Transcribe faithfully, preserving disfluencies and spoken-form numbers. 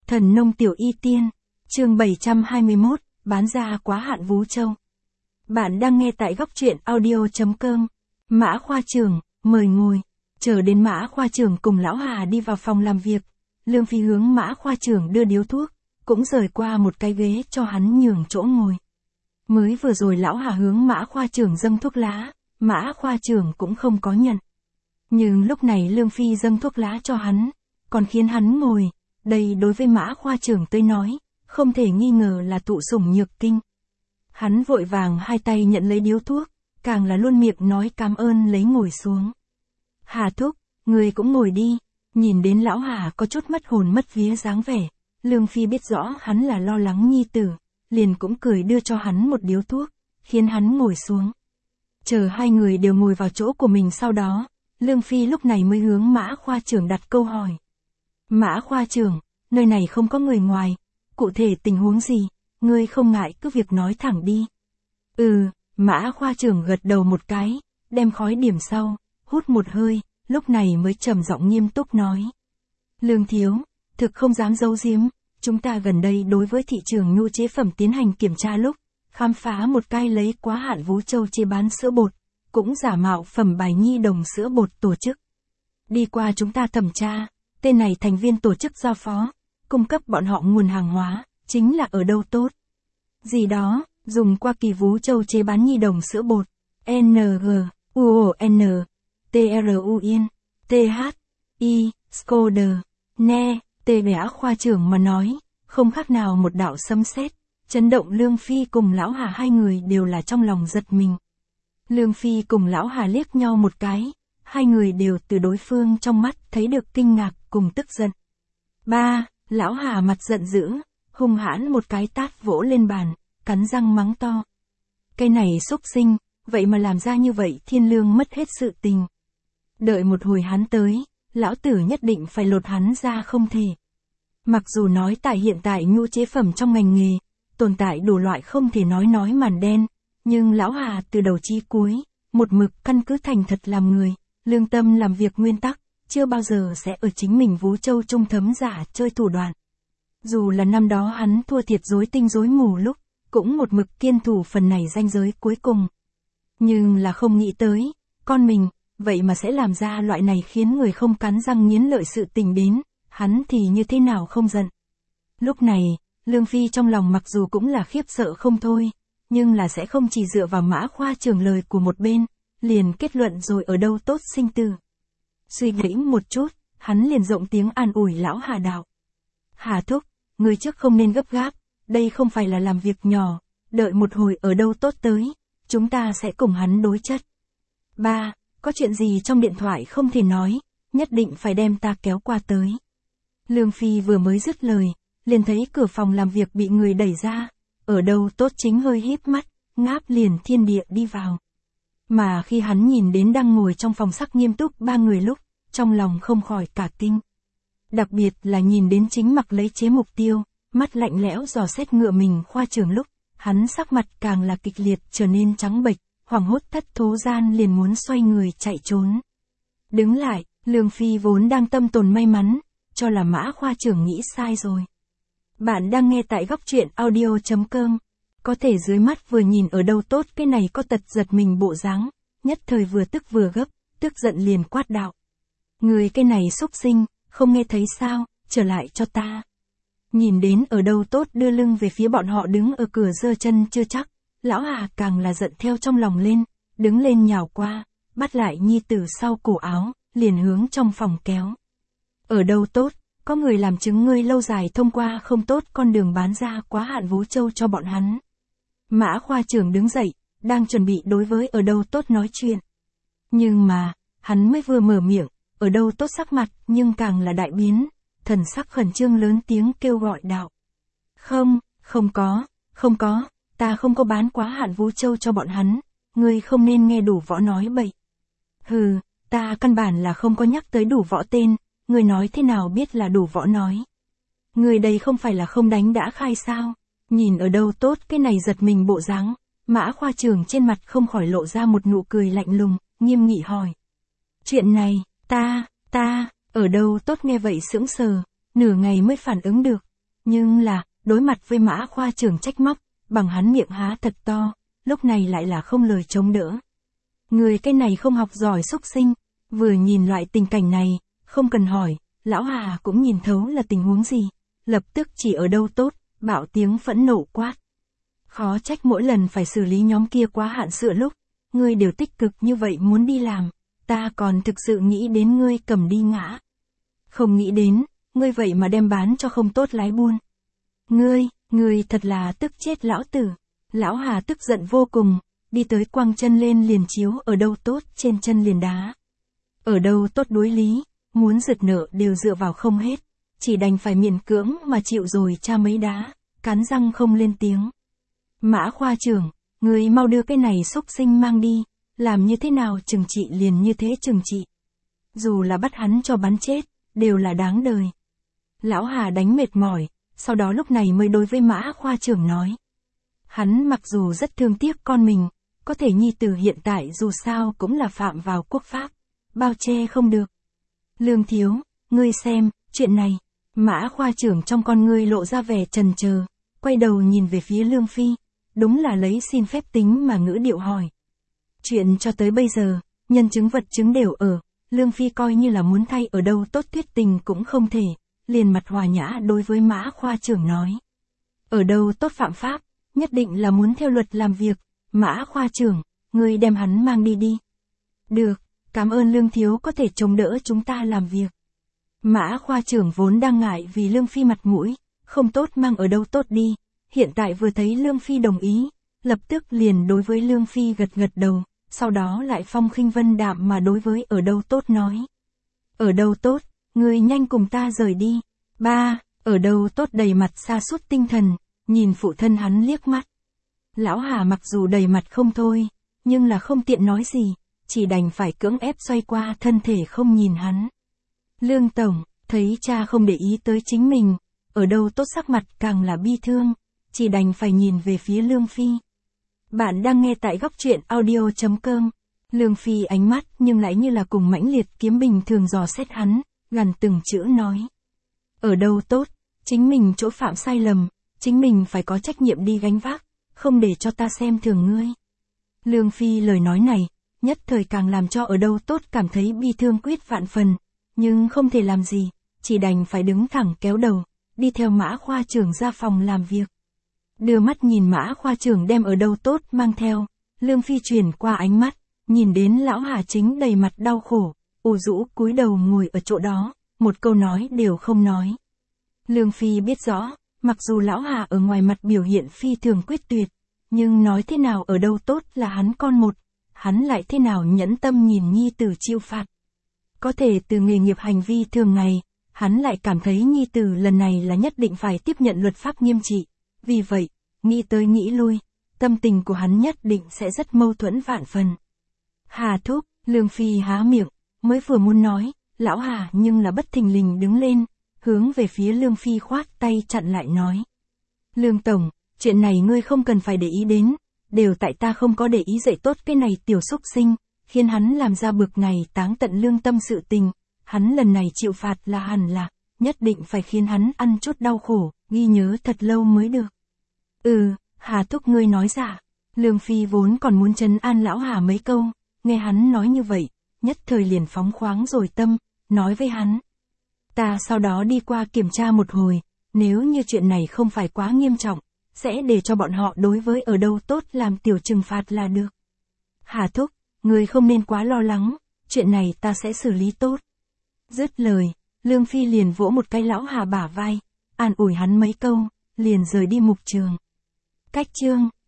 Thần nông tiểu y tiên, chương bảy trăm hai mươi mốt, bán ra quá hạn Vú Châu. Bạn đang nghe tại góc truyện audio.com. Mã khoa trưởng, mời ngồi. Chờ đến Mã khoa trưởng cùng lão Hà đi vào phòng làm việc, Lương Phi hướng Mã khoa trưởng đưa điếu thuốc, cũng rời qua một cái ghế cho hắn nhường chỗ ngồi. Mới vừa rồi lão Hà hướng Mã khoa trưởng dâng thuốc lá, Mã khoa trưởng cũng không có nhận. Nhưng lúc này Lương Phi dâng thuốc lá cho hắn, còn khiến hắn ngồi. Đây đối với Mã khoa trưởng tới nói, không thể nghi ngờ là tụ sủng nhược kinh. Hắn vội vàng hai tay nhận lấy điếu thuốc, càng là luôn miệng nói cảm ơn lấy ngồi xuống. Hà thúc, người cũng ngồi đi. Nhìn đến lão Hà có chút mất hồn mất vía dáng vẻ, Lương Phi biết rõ hắn là lo lắng nhi tử, liền cũng cười đưa cho hắn một điếu thuốc, khiến hắn ngồi xuống. Chờ hai người đều ngồi vào chỗ của mình sau đó, Lương Phi lúc này mới hướng Mã khoa trưởng đặt câu hỏi. Mã khoa trưởng, nơi này không có người ngoài, cụ thể tình huống gì, ngươi không ngại cứ việc nói thẳng đi. Ừ, Mã khoa trưởng gật đầu một cái, đem khói điểm sau, hút một hơi, lúc này mới trầm giọng nghiêm túc nói. Lương thiếu, thực không dám giấu giếm, chúng ta gần đây đối với thị trường nhu chế phẩm tiến hành kiểm tra lúc, khám phá một cái lấy quá hạn Vú Châu chế bán sữa bột, cũng giả mạo phẩm bài nhi đồng sữa bột tổ chức. Đi qua chúng ta thẩm tra, tên này thành viên tổ chức giao phó, cung cấp bọn họ nguồn hàng hóa, chính là ở đâu tốt. Gì đó, dùng qua kỳ Vú Châu chế bán nhi đồng sữa bột, N G, U O N, T R U N, T H, I, Skoder, Ne, T Mã khoa trưởng mà nói, không khác nào một đạo sấm sét, chấn động Lương Phi cùng lão Hà hai người đều là trong lòng giật mình. Lương Phi cùng lão Hà liếc nhau một cái, hai người đều từ đối phương trong mắt thấy được kinh ngạc cùng tức giận. Ba, lão Hà mặt giận dữ, hung hãn một cái tát vỗ lên bàn, cắn răng mắng to. Cái này xúc sinh, vậy mà làm ra như vậy thiên lương mất hết sự tình. Đợi một hồi hắn tới, lão tử nhất định phải lột hắn ra không thể. Mặc dù nói tại hiện tại nhu chế phẩm trong ngành nghề, tồn tại đủ loại không thể nói nói màn đen, nhưng lão Hà từ đầu chí cuối, một mực căn cứ thành thật làm người, lương tâm làm việc nguyên tắc, chưa bao giờ sẽ ở chính mình Vú Châu trung thấm giả chơi thủ đoạn. Dù là năm đó hắn thua thiệt rối tinh rối mù lúc, cũng một mực kiên thủ phần này ranh giới cuối cùng. Nhưng là không nghĩ tới, con mình, vậy mà sẽ làm ra loại này khiến người không cắn răng nghiến lợi sự tình đến, hắn thì như thế nào không giận. Lúc này, Lương Phi trong lòng mặc dù cũng là khiếp sợ không thôi, nhưng là sẽ không chỉ dựa vào Mã khoa trưởng lời của một bên, liền kết luận rồi ở đâu tốt sinh tử. Suy nghĩ một chút, hắn liền rộng tiếng an ủi lão Hà đạo. Hà thúc, người trước không nên gấp gáp, đây không phải là làm việc nhỏ, đợi một hồi ở đâu tốt tới, chúng ta sẽ cùng hắn đối chất. Ba, có chuyện gì trong điện thoại không thể nói, nhất định phải đem ta kéo qua tới. Lương Phi vừa mới dứt lời, liền thấy cửa phòng làm việc bị người đẩy ra, ở đâu tốt chính hơi híp mắt, ngáp liền thiên địa đi vào. Mà khi hắn nhìn đến đang ngồi trong phòng sắc nghiêm túc ba người lúc, trong lòng không khỏi cả kinh. Đặc biệt là nhìn đến chính mặc lấy chế mục tiêu, mắt lạnh lẽo dò xét ngựa mình khoa trưởng lúc, hắn sắc mặt càng là kịch liệt trở nên trắng bệch, hoảng hốt thất thố gian liền muốn xoay người chạy trốn. Đứng lại, Lương Phi vốn đang tâm tồn may mắn, cho là Mã khoa trưởng nghĩ sai rồi. Bạn đang nghe tại góc truyện audio.com. Có thể dưới mắt vừa nhìn ở đâu tốt cái này có tật giật mình bộ dáng, nhất thời vừa tức vừa gấp, tức giận liền quát đạo. Người cái này xúc sinh, không nghe thấy sao, trở lại cho ta. Nhìn đến ở đâu tốt đưa lưng về phía bọn họ đứng ở cửa giơ chân chưa chắc, lão Hà càng là giận theo trong lòng lên, đứng lên nhào qua, bắt lại nhi tử sau cổ áo, liền hướng trong phòng kéo. Ở đâu tốt, có người làm chứng ngươi lâu dài thông qua không tốt con đường bán ra quá hạn Vú Châu cho bọn hắn. Mã khoa trưởng đứng dậy, đang chuẩn bị đối với ở đâu tốt nói chuyện. Nhưng mà, hắn mới vừa mở miệng, ở đâu tốt sắc mặt nhưng càng là đại biến, thần sắc khẩn trương lớn tiếng kêu gọi đạo. Không, không có, không có, ta không có bán quá hạn Vú Châu cho bọn hắn, ngươi không nên nghe đủ võ nói bậy. Hừ, ta căn bản là không có nhắc tới đủ võ tên, ngươi nói thế nào biết là đủ võ nói. Ngươi đây không phải là không đánh đã khai sao, nhìn ở đâu tốt cái này giật mình bộ dáng, Mã khoa trưởng trên mặt không khỏi lộ ra một nụ cười lạnh lùng, nghiêm nghị hỏi. Chuyện này, ta, ta, ở đâu tốt nghe vậy sững sờ, nửa ngày mới phản ứng được, Nhưng là, đối mặt với Mã khoa trưởng trách móc, bằng hắn miệng há thật to, lúc này lại là không lời chống đỡ. Người cái này không học giỏi xúc sinh, vừa nhìn loại tình cảnh này, không cần hỏi, lão Hà cũng nhìn thấu là tình huống gì, lập tức chỉ ở đâu tốt, bạo tiếng phẫn nộ quát. Khó trách mỗi lần phải xử lý nhóm kia quá hạn sữa lúc, ngươi đều tích cực như vậy muốn đi làm, ta còn thực sự nghĩ đến ngươi cầm đi ngã. Không nghĩ đến, ngươi vậy mà đem bán cho không tốt lái buôn. Ngươi, ngươi thật là tức chết lão tử. Lão Hà tức giận vô cùng, đi tới quăng chân lên liền chiếu ở đâu tốt trên chân liền đá. Ở đâu tốt đối lý, muốn giật nợ đều dựa vào không hết, chỉ đành phải miễn cưỡng mà chịu rồi cha mấy đá, cắn răng không lên tiếng. Mã khoa trưởng, ngươi mau đưa cái này xúc sinh mang đi, làm như thế nào trừng trị liền như thế trừng trị. Dù là bắt hắn cho bắn chết, đều là đáng đời. Lão Hà đánh mệt mỏi, sau đó lúc này mới đối với Mã khoa trưởng nói. Hắn mặc dù rất thương tiếc con mình, có thể nhi tử hiện tại dù sao cũng là phạm vào quốc pháp, bao che không được. Lương thiếu, ngươi xem, chuyện này, Mã khoa trưởng trong con ngươi lộ ra vẻ trần chờ, quay đầu nhìn về phía Lương Phi, đúng là lấy xin phép tính mà ngữ điệu hỏi. Chuyện cho tới bây giờ, nhân chứng vật chứng đều ở, Lương Phi coi như là muốn thay ở đâu tốt thuyết tình cũng không thể, liền mặt hòa nhã đối với Mã khoa trưởng nói. Ở đâu tốt phạm pháp, nhất định là muốn theo luật làm việc, Mã khoa trưởng, ngươi đem hắn mang đi đi. Được, cảm ơn Lương thiếu có thể chống đỡ chúng ta làm việc. Mã khoa trưởng vốn đang ngại vì Lương Phi mặt mũi, không tốt mang ở đâu tốt đi, hiện tại vừa thấy Lương Phi đồng ý, lập tức liền đối với Lương Phi gật gật đầu, sau đó lại phong khinh vân đạm mà đối với ở đâu tốt nói. Ở đâu tốt, ngươi nhanh cùng ta rời đi. Ba, ở đâu tốt đầy mặt sa sút tinh thần, nhìn phụ thân hắn liếc mắt. Lão Hà mặc dù đầy mặt không thôi, nhưng là không tiện nói gì, chỉ đành phải cưỡng ép xoay qua thân thể không nhìn hắn. Lương Tổng, thấy cha không để ý tới chính mình, ở đâu tốt sắc mặt càng là bi thương, chỉ đành phải nhìn về phía Lương Phi. Bạn đang nghe tại góc truyện audio chấm com. Lương Phi ánh mắt nhưng lại như là cùng mãnh liệt kiếm bình thường dò xét hắn, gần từng chữ nói. Ở đâu tốt, chính mình chỗ phạm sai lầm, chính mình phải có trách nhiệm đi gánh vác, không để cho ta xem thường ngươi. Lương Phi lời nói này, nhất thời càng làm cho ở đâu tốt cảm thấy bi thương quyết vạn phần, nhưng không thể làm gì, chỉ đành phải đứng thẳng kéo đầu, đi theo Mã khoa trưởng ra phòng làm việc. Đưa mắt nhìn Mã khoa trưởng đem ở đâu tốt mang theo, Lương Phi chuyển qua ánh mắt, nhìn đến lão Hà chính đầy mặt đau khổ, ủ rũ cúi đầu ngồi ở chỗ đó, một câu nói đều không nói. Lương Phi biết rõ, mặc dù lão Hà ở ngoài mặt biểu hiện phi thường quyết tuyệt, nhưng nói thế nào ở đâu tốt là hắn con một, hắn lại thế nào nhẫn tâm nhìn nhi tử chịu phạt. Có thể từ nghề nghiệp hành vi thường ngày, hắn lại cảm thấy nhi tử lần này là nhất định phải tiếp nhận luật pháp nghiêm trị. Vì vậy, nghĩ tới nghĩ lui, tâm tình của hắn nhất định sẽ rất mâu thuẫn vạn phần. Hà thúc, Lương Phi há miệng, mới vừa muốn nói, lão Hà nhưng là bất thình lình đứng lên, hướng về phía Lương Phi khoát tay chặn lại nói. Lương Tổng, chuyện này ngươi không cần phải để ý đến, đều tại ta không có để ý dạy tốt cái này tiểu xúc sinh, khiến hắn làm ra bực này táng tận lương tâm sự tình, hắn lần này chịu phạt là hẳn là, nhất định phải khiến hắn ăn chút đau khổ, ghi nhớ thật lâu mới được. Ừ, Hà thúc ngươi nói dạ. Lương Phi vốn còn muốn trấn an lão Hà mấy câu, nghe hắn nói như vậy, nhất thời liền phóng khoáng rồi tâm, nói với hắn. Ta sau đó đi qua kiểm tra một hồi, nếu như chuyện này không phải quá nghiêm trọng, sẽ để cho bọn họ đối với ở đâu tốt làm tiểu trừng phạt là được. Hà thúc, ngươi không nên quá lo lắng, chuyện này ta sẽ xử lý tốt. Dứt lời, Lương Phi liền vỗ một cái lão Hà bả vai, an ủi hắn mấy câu, liền rời đi mục trường. Cách chương